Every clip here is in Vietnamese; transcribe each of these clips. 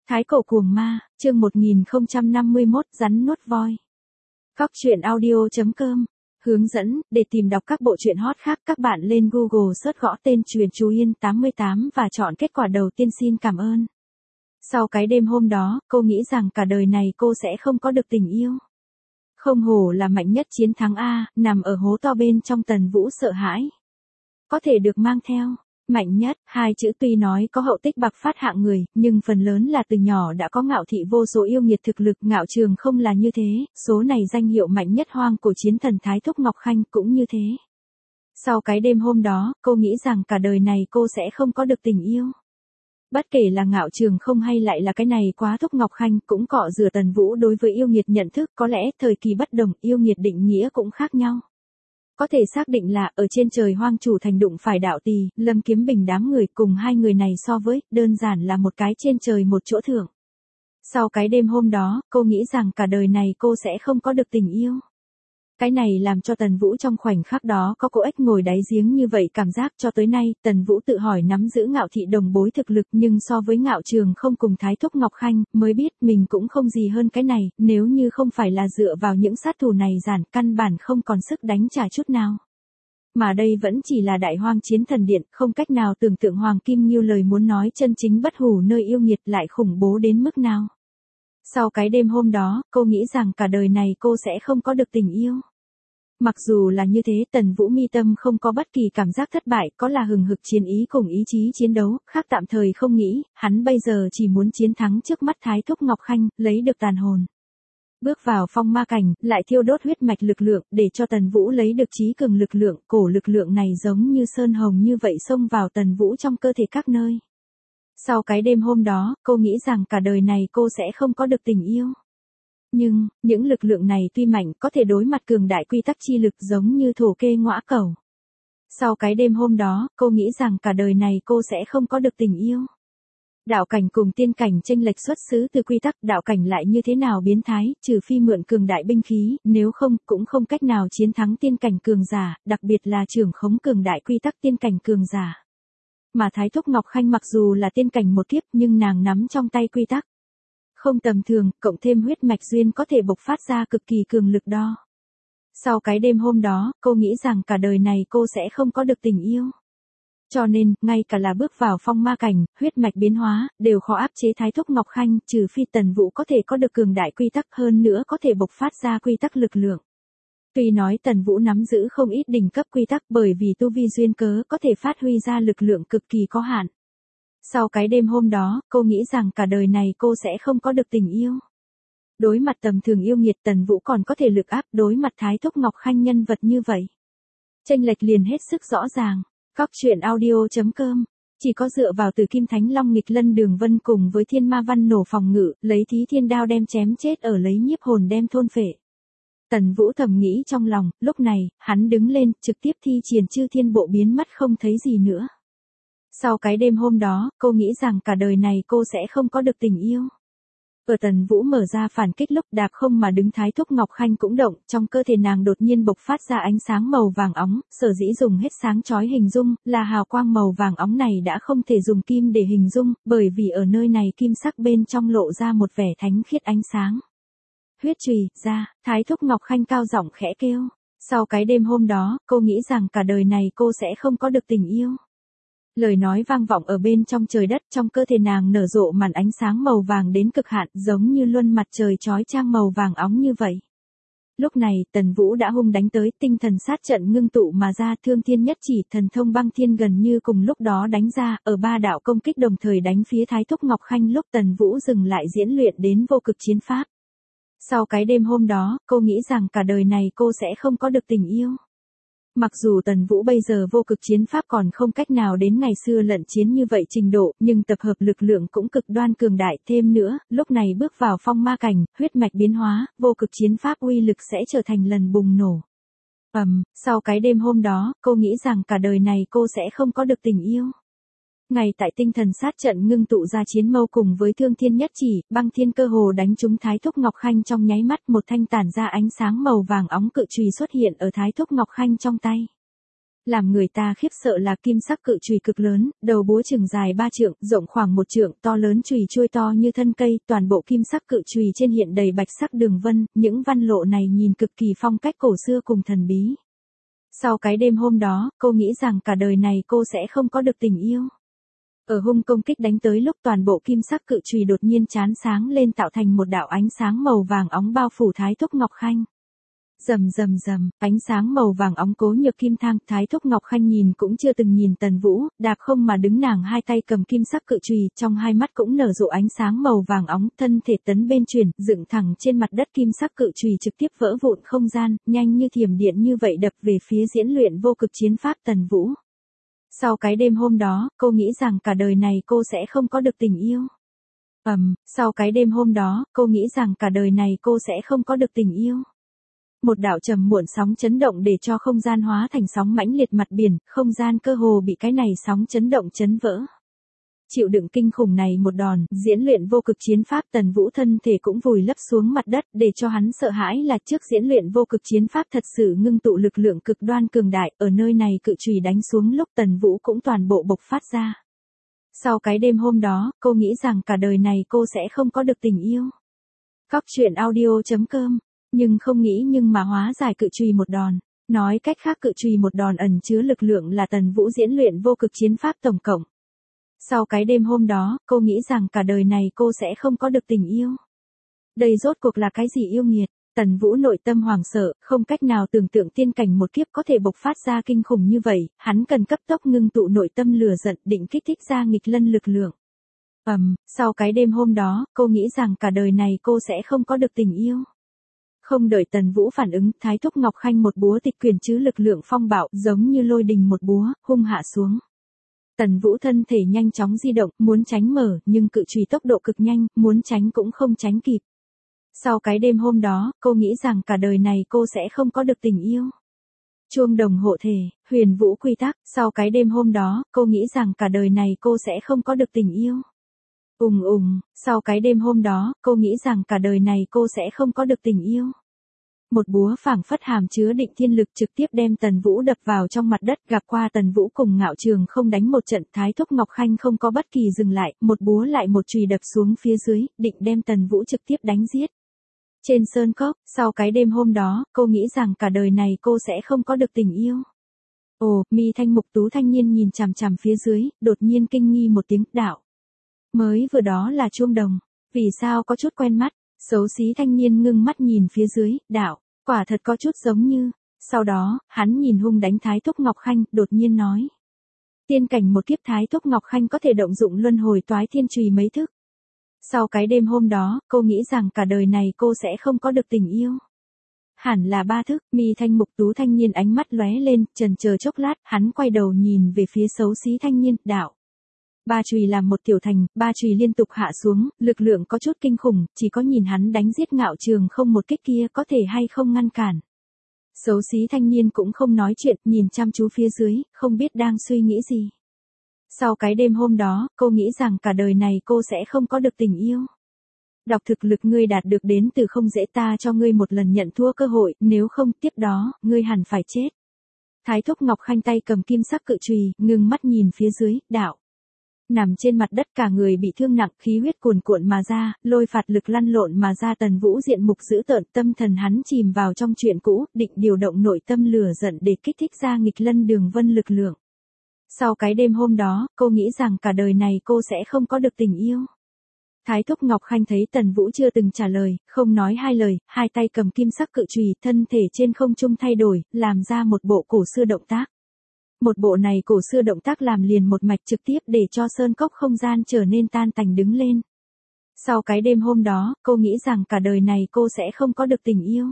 Thái cổ cuồng ma, chương 1051, rắn nuốt voi. Góc truyện audio.com hướng dẫn, để tìm đọc các bộ truyện hot khác các bạn lên Google search gõ tên Truyện Chú Yên 88 và chọn kết quả đầu tiên. Xin cảm ơn. Sau cái đêm hôm đó, cô nghĩ rằng cả đời này cô sẽ không có được tình yêu. Không hổ là mạnh nhất chiến thắng A, nằm ở hố to bên trong Tần Vũ sợ hãi. Có thể được mang theo. Mạnh nhất, hai chữ tuy nói có hậu tích bạc phát hạng người, nhưng phần lớn là từ nhỏ đã có ngạo thị vô số yêu nghiệt thực lực. Ngạo Trường không là như thế, số này danh hiệu mạnh nhất hoang cổ chiến thần Thái Thúc Ngọc Khanh cũng như thế. Sau cái đêm hôm đó, cô nghĩ rằng cả đời này cô sẽ không có được tình yêu. Bất kể là Ngạo Trường không hay lại là cái này quá Thúc Ngọc Khanh cũng cọ rửa Tần Vũ đối với yêu nghiệt nhận thức, có lẽ thời kỳ bất đồng, yêu nghiệt định nghĩa cũng khác nhau. Có thể xác định là, ở trên trời hoang chủ thành đụng phải đạo tỳ, Lâm Kiếm Bình đám người, cùng hai người này so với, đơn giản là một cái trên trời một chỗ thượng. Sau cái đêm hôm đó, cô nghĩ rằng cả đời này cô sẽ không có được tình yêu. Cái này làm cho Tần Vũ trong khoảnh khắc đó có cô ếch ngồi đáy giếng như vậy cảm giác. Cho tới nay, Tần Vũ tự hỏi nắm giữ Ngạo thị đồng bối thực lực, nhưng so với Ngạo Trường không cùng Thái Thúc Ngọc Khanh, mới biết mình cũng không gì hơn cái này, nếu như không phải là dựa vào những sát thủ này giản, căn bản không còn sức đánh trả chút nào. Mà đây vẫn chỉ là đại hoang chiến thần điện, không cách nào tưởng tượng Hoàng Kim Ngưu lời muốn nói chân chính bất hủ nơi yêu nghiệt lại khủng bố đến mức nào. Sau cái đêm hôm đó, cô nghĩ rằng cả đời này cô sẽ không có được tình yêu. Mặc dù là như thế, Tần Vũ mi tâm không có bất kỳ cảm giác thất bại, có là hừng hực chiến ý cùng ý chí chiến đấu, khác tạm thời không nghĩ, hắn bây giờ chỉ muốn chiến thắng trước mắt Thái Thúc Ngọc Khanh, lấy được tàn hồn. Bước vào phong ma cảnh, lại thiêu đốt huyết mạch lực lượng, để cho Tần Vũ lấy được trí cường lực lượng, cổ lực lượng này giống như sơn hồng như vậy xông vào Tần Vũ trong cơ thể các nơi. Sau cái đêm hôm đó, cô nghĩ rằng cả đời này cô sẽ không có được tình yêu. Nhưng, những lực lượng này tuy mạnh có thể đối mặt cường đại quy tắc chi lực giống như thổ kê ngõa cẩu. Sau cái đêm hôm đó, cô nghĩ rằng cả đời này cô sẽ không có được tình yêu. Đạo cảnh cùng tiên cảnh chênh lệch xuất xứ từ quy tắc, đạo cảnh lại như thế nào biến thái, trừ phi mượn cường đại binh khí, nếu không, cũng không cách nào chiến thắng tiên cảnh cường giả, đặc biệt là trưởng khống cường đại quy tắc tiên cảnh cường giả. Mà Thái Thúc Ngọc Khanh mặc dù là tiên cảnh một kiếp nhưng nàng nắm trong tay quy tắc. Không tầm thường, cộng thêm huyết mạch duyên có thể bộc phát ra cực kỳ cường lực đo. Sau cái đêm hôm đó, cô nghĩ rằng cả đời này cô sẽ không có được tình yêu. Cho nên, ngay cả là bước vào phong ma cảnh, huyết mạch biến hóa, đều khó áp chế Thái Thúc Ngọc Khanh, trừ phi Tần Vũ có thể có được cường đại quy tắc hơn nữa có thể bộc phát ra quy tắc lực lượng. Tuy nói Tần Vũ nắm giữ không ít đỉnh cấp quy tắc bởi vì tu vi duyên cớ có thể phát huy ra lực lượng cực kỳ có hạn. Sau cái đêm hôm đó, cô nghĩ rằng cả đời này cô sẽ không có được tình yêu. Đối mặt tầm thường yêu nghiệt, Tần Vũ còn có thể lực áp, đối mặt Thái Thúc Ngọc Khanh nhân vật như vậy. Chênh lệch liền hết sức rõ ràng. Góc truyện audio.com chỉ có dựa vào Từ Kim Thánh Long nghịch lân đường vân cùng với Thiên Ma Văn nổ phòng ngự, lấy Thí Thiên Đao đem chém chết ở lấy nhiếp hồn đem thôn phệ. Tần Vũ thầm nghĩ trong lòng, lúc này, hắn đứng lên, trực tiếp thi triển Chư Thiên Bộ biến mất không thấy gì nữa. Sau cái đêm hôm đó, cô nghĩ rằng cả đời này cô sẽ không có được tình yêu. Ở Tần Vũ mở ra phản kích lúc đạp không mà đứng Thái Thúc Ngọc Khanh cũng động, trong cơ thể nàng đột nhiên bộc phát ra ánh sáng màu vàng óng, sở dĩ dùng hết sáng chói hình dung, là hào quang màu vàng óng này đã không thể dùng kim để hình dung, bởi vì ở nơi này kim sắc bên trong lộ ra một vẻ thánh khiết ánh sáng. Huyết chùy ra, Thái Thúc Ngọc Khanh cao giọng khẽ kêu. Sau cái đêm hôm đó, cô nghĩ rằng cả đời này cô sẽ không có được tình yêu. Lời nói vang vọng ở bên trong trời đất, trong cơ thể nàng nở rộ màn ánh sáng màu vàng đến cực hạn, giống như luân mặt trời chói chang màu vàng óng như vậy. Lúc này, Tần Vũ đã hung đánh tới, tinh thần sát trận ngưng tụ mà ra, Thương Thiên Nhất Chỉ, Thần Thông Băng Thiên gần như cùng lúc đó đánh ra, ở ba đạo công kích đồng thời đánh phía Thái Thúc Ngọc Khanh. Lúc Tần Vũ dừng lại diễn luyện đến vô cực chiến pháp. Sau cái đêm hôm đó, cô nghĩ rằng cả đời này cô sẽ không có được tình yêu. Mặc dù Tần Vũ bây giờ vô cực chiến pháp còn không cách nào đến ngày xưa lận chiến như vậy trình độ, nhưng tập hợp lực lượng cũng cực đoan cường đại. Thêm nữa, lúc này bước vào phong ma cảnh, huyết mạch biến hóa, vô cực chiến pháp uy lực sẽ trở thành lần bùng nổ. Sau cái đêm hôm đó, cô nghĩ rằng cả đời này cô sẽ không có được tình yêu. Ngay tại tinh thần sát trận ngưng tụ ra chiến mâu cùng với Thương Thiên Nhất Chỉ, Băng Thiên cơ hồ đánh trúng Thái Thúc Ngọc Khanh trong nháy mắt, một thanh tản ra ánh sáng màu vàng óng cự chùy xuất hiện ở Thái Thúc Ngọc Khanh trong tay. Làm người ta khiếp sợ là kim sắc cự chùy cực lớn, đầu búa chừng dài 3 trượng, rộng khoảng 1 trượng, to lớn chùy chuôi to như thân cây, toàn bộ kim sắc cự chùy trên hiện đầy bạch sắc đường vân, những văn lộ này nhìn cực kỳ phong cách cổ xưa cùng thần bí. Sau cái đêm hôm đó, cô nghĩ rằng cả đời này cô sẽ không có được tình yêu. Ở hung công kích đánh tới lúc toàn bộ kim sắc cự chùy đột nhiên chán sáng lên tạo thành một đạo ánh sáng màu vàng óng bao phủ Thái Thúc Ngọc Khanh. Rầm rầm rầm, ánh sáng màu vàng óng cố nhược kim thang, Thái Thúc Ngọc Khanh nhìn cũng chưa từng nhìn Tần Vũ, đạp không mà đứng nàng hai tay cầm kim sắc cự chùy, trong hai mắt cũng nở rộ ánh sáng màu vàng óng, thân thể tấn bên chuyển, dựng thẳng trên mặt đất kim sắc cự chùy trực tiếp vỡ vụn không gian, nhanh như thiểm điện như vậy đập về phía diễn luyện vô cực chiến pháp Tần Vũ. Sau cái đêm hôm đó, cô nghĩ rằng cả đời này cô sẽ không có được tình yêu. Sau cái đêm hôm đó, cô nghĩ rằng cả đời này cô sẽ không có được tình yêu. Một đạo trầm muộn sóng chấn động để cho không gian hóa thành sóng mãnh liệt mặt biển, không gian cơ hồ bị cái này sóng chấn động chấn vỡ. Chịu đựng kinh khủng này một đòn, diễn luyện vô cực chiến pháp Tần Vũ thân thể cũng vùi lấp xuống mặt đất, để cho hắn sợ hãi là trước diễn luyện vô cực chiến pháp thật sự ngưng tụ lực lượng cực đoan cường đại, ở nơi này cự chùy đánh xuống lúc Tần Vũ cũng toàn bộ bộc phát ra. Sau cái đêm hôm đó, cô nghĩ rằng cả đời này cô sẽ không có được tình yêu. Cóc truyện audio.com. Nhưng không nghĩ nhưng mà hóa giải cự chùy một đòn. Nói cách khác cự chùy một đòn ẩn chứa lực lượng là Tần Vũ diễn luyện vô cực chiến pháp tổng cộng. Sau cái đêm hôm đó, cô nghĩ rằng cả đời này cô sẽ không có được tình yêu. Đây rốt cuộc là cái gì yêu nghiệt? Tần Vũ nội tâm hoảng sợ, không cách nào tưởng tượng tiên cảnh một kiếp có thể bộc phát ra kinh khủng như vậy, hắn cần cấp tốc ngưng tụ nội tâm lửa giận định kích thích ra nghịch lân lực lượng. Sau cái đêm hôm đó, cô nghĩ rằng cả đời này cô sẽ không có được tình yêu. Không đợi Tần Vũ phản ứng, Thái Thúc Ngọc Khanh một búa tịch quyền chứ lực lượng phong bạo, giống như lôi đình một búa, hung hạ xuống. Tần Vũ thân thể nhanh chóng di động, muốn tránh mở, nhưng cự chùy tốc độ cực nhanh, muốn tránh cũng không tránh kịp. Sau cái đêm hôm đó, cô nghĩ rằng cả đời này cô sẽ không có được tình yêu. Chuông đồng hộ thể, huyền vũ quy tắc, sau cái đêm hôm đó, cô nghĩ rằng cả đời này cô sẽ không có được tình yêu. Sau cái đêm hôm đó, cô nghĩ rằng cả đời này cô sẽ không có được tình yêu. Một búa phảng phất hàm chứa định thiên lực trực tiếp đem Tần Vũ đập vào trong mặt đất, gặp qua Tần Vũ cùng Ngạo Trường không đánh một trận, Thái Thúc Ngọc Khanh không có bất kỳ dừng lại, một búa lại một chùy đập xuống phía dưới, định đem Tần Vũ trực tiếp đánh giết. Trên sơn cốc, sau cái đêm hôm đó, cô nghĩ rằng cả đời này cô sẽ không có được tình yêu. Mi thanh mục tú thanh niên nhìn chằm chằm phía dưới, đột nhiên kinh nghi một tiếng, đạo. Mới vừa đó là chuông đồng, vì sao có chút quen mắt, xấu xí thanh niên ngưng mắt nhìn phía dưới, đạo, quả thật có chút giống như, sau đó, hắn nhìn hung đánh Thái Thúc Ngọc Khanh, đột nhiên nói. Tiên cảnh một kiếp Thái Thúc Ngọc Khanh có thể động dụng luân hồi toái thiên chùy mấy thức. Sau cái đêm hôm đó, cô nghĩ rằng cả đời này cô sẽ không có được tình yêu. Hẳn là 3 thức, mi thanh mục tú thanh niên ánh mắt lóe lên, chần chờ chốc lát, hắn quay đầu nhìn về phía xấu xí thanh niên, đạo. 3 chùy làm một tiểu thành, 3 chùy liên tục hạ xuống, lực lượng có chút kinh khủng, chỉ có nhìn hắn đánh giết Ngạo Trường không một kích kia có thể hay không ngăn cản. Xấu xí thanh niên cũng không nói chuyện, nhìn chăm chú phía dưới, không biết đang suy nghĩ gì. Sau cái đêm hôm đó, cô nghĩ rằng cả đời này cô sẽ không có được tình yêu. Đọc thực lực ngươi đạt được đến từ không dễ, ta cho ngươi một lần nhận thua cơ hội, nếu không tiếp đó, ngươi hẳn phải chết. Thái Thúc Ngọc Khanh tay cầm kim sắc cự chùy, ngưng mắt nhìn phía dưới, đạo. Nằm trên mặt đất cả người bị thương nặng, khí huyết cuồn cuộn mà ra, lôi phạt lực lăn lộn mà ra, Tần Vũ diện mục dữ tợn, tâm thần hắn chìm vào trong chuyện cũ, định điều động nội tâm lửa giận để kích thích ra nghịch lân đường vân lực lượng. Sau cái đêm hôm đó, cô nghĩ rằng cả đời này cô sẽ không có được tình yêu. Thái Thúc Ngọc Khanh thấy Tần Vũ chưa từng trả lời, không nói hai lời, hai tay cầm kim sắc cự chùy, thân thể trên không trung thay đổi, làm ra một bộ cổ xưa động tác. Một bộ này cổ xưa động tác làm liền một mạch trực tiếp để cho sơn cốc không gian trở nên tan tành đứng lên. Sau cái đêm hôm đó, cô nghĩ rằng cả đời này cô sẽ không có được tình yêu.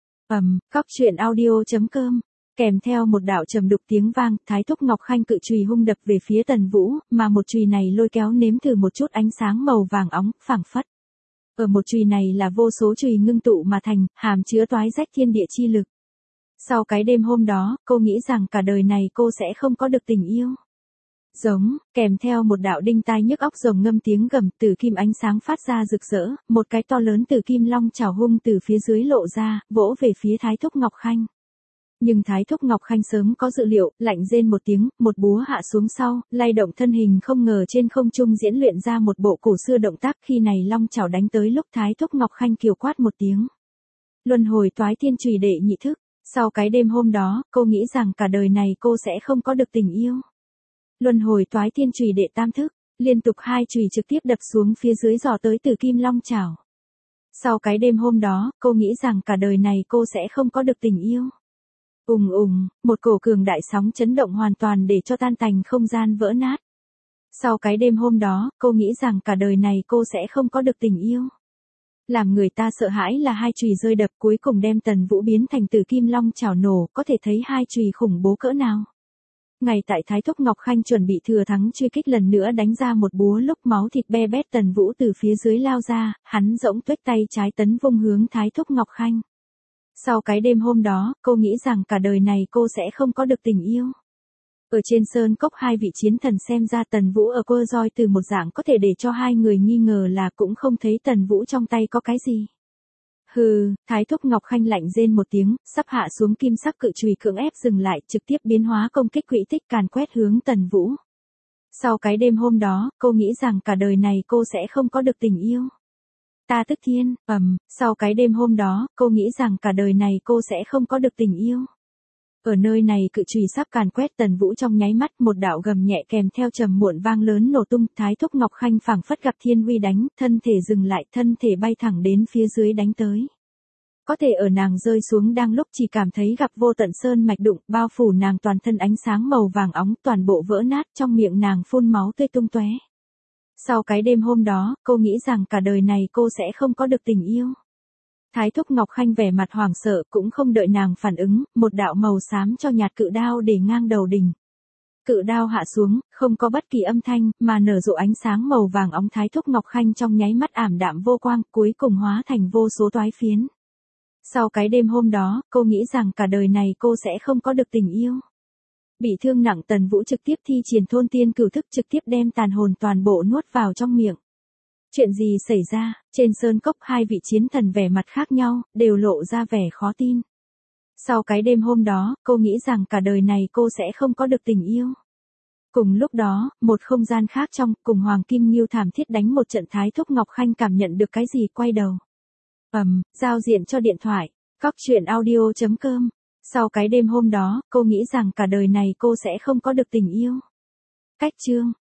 Cóc truyện audio.com. Kèm theo một đạo trầm đục tiếng vang, Thái Thúc Ngọc Khanh cự chùy hung đập về phía Tần Vũ, mà một chùy này lôi kéo nếm thử một chút ánh sáng màu vàng óng, phảng phất. Ở một chùy này là vô số chùy ngưng tụ mà thành, hàm chứa toái rách thiên địa chi lực. Sau cái đêm hôm đó, cô nghĩ rằng cả đời này cô sẽ không có được tình yêu. Giống, kèm theo một đạo đinh tai nhức óc rồng ngâm tiếng gầm, tử kim ánh sáng phát ra rực rỡ, một cái to lớn tử kim long chảo hung từ phía dưới lộ ra, vỗ về phía Thái Thúc Ngọc Khanh. Nhưng Thái Thúc Ngọc Khanh sớm có dự liệu, lạnh rên một tiếng, một búa hạ xuống sau, lay động thân hình không ngờ trên không trung diễn luyện ra một bộ cổ xưa động tác. Khi này long chảo đánh tới lúc Thái Thúc Ngọc Khanh kiều quát một tiếng. Luân hồi toái thiên chùy đệ nhị thức. Sau cái đêm hôm đó, cô nghĩ rằng cả đời này cô sẽ không có được tình yêu. Luân hồi toái thiên chùy đệ tam thức, liên tục 2 chùy trực tiếp đập xuống phía dưới giò tới từ kim long chảo. Sau cái đêm hôm đó, cô nghĩ rằng cả đời này cô sẽ không có được tình yêu. Một cổ cường đại sóng chấn động hoàn toàn để cho tan tành không gian vỡ nát. Sau cái đêm hôm đó, cô nghĩ rằng cả đời này cô sẽ không có được tình yêu. Làm người ta sợ hãi là 2 chùy rơi đập cuối cùng đem Tần Vũ biến thành tử kim long chảo nổ, có thể thấy 2 chùy khủng bố cỡ nào. Ngay tại Thái Thúc Ngọc Khanh chuẩn bị thừa thắng truy kích lần nữa đánh ra một búa lúc máu thịt be bét Tần Vũ từ phía dưới lao ra, hắn rỗng tuếch tay trái tấn vung hướng Thái Thúc Ngọc Khanh. Sau cái đêm hôm đó, cô nghĩ rằng cả đời này cô sẽ không có được tình yêu. Ở trên sơn cốc 2 vị chiến thần xem ra Tần Vũ ở quơ roi từ một dạng có thể để cho 2 người nghi ngờ là cũng không thấy Tần Vũ trong tay có cái gì. Hừ, Thái Thúc Ngọc Khanh lạnh rên một tiếng, sắp hạ xuống kim sắc cự chùy cưỡng ép dừng lại, trực tiếp biến hóa công kích quỹ tích càn quét hướng Tần Vũ. Sau cái đêm hôm đó, cô nghĩ rằng cả đời này cô sẽ không có được tình yêu. Ta tức thiên, sau cái đêm hôm đó, cô nghĩ rằng cả đời này cô sẽ không có được tình yêu. Ở nơi này cự chùy sắp càn quét Tần Vũ trong nháy mắt, một đạo gầm nhẹ kèm theo trầm muộn vang lớn nổ tung, Thái Thúc Ngọc Khanh phảng phất gặp thiên uy đánh, thân thể dừng lại, thân thể bay thẳng đến phía dưới đánh tới. Có thể ở nàng rơi xuống đang lúc chỉ cảm thấy gặp vô tận sơn mạch đụng, bao phủ nàng toàn thân ánh sáng màu vàng óng, toàn bộ vỡ nát, trong miệng nàng phun máu tươi tung tóe. Sau cái đêm hôm đó, cô nghĩ rằng cả đời này cô sẽ không có được tình yêu. Thái Thúc Ngọc Khanh vẻ mặt hoảng sợ, cũng không đợi nàng phản ứng, một đạo màu xám cho nhạt cự đao để ngang đầu đỉnh. Cự đao hạ xuống, không có bất kỳ âm thanh, mà nở rộ ánh sáng màu vàng óng. Thái Thúc Ngọc Khanh trong nháy mắt ảm đạm vô quang, cuối cùng hóa thành vô số toái phiến. Sau cái đêm hôm đó, cô nghĩ rằng cả đời này cô sẽ không có được tình yêu. Bị thương nặng Tần Vũ trực tiếp thi triển thôn tiên cửu thức, trực tiếp đem tàn hồn toàn bộ nuốt vào trong miệng. Chuyện gì xảy ra? Trên sơn cốc 2 vị chiến thần vẻ mặt khác nhau, đều lộ ra vẻ khó tin. Sau cái đêm hôm đó, cô nghĩ rằng cả đời này cô sẽ không có được tình yêu. Cùng lúc đó, một không gian khác trong, cùng Hoàng Kim Ngưu thảm thiết đánh một trận. Thái Thúc Ngọc Khanh cảm nhận được cái gì quay đầu. Giao diện cho điện thoại, coctruyện.audio.com. Sau cái đêm hôm đó, cô nghĩ rằng cả đời này cô sẽ không có được tình yêu. Cách chương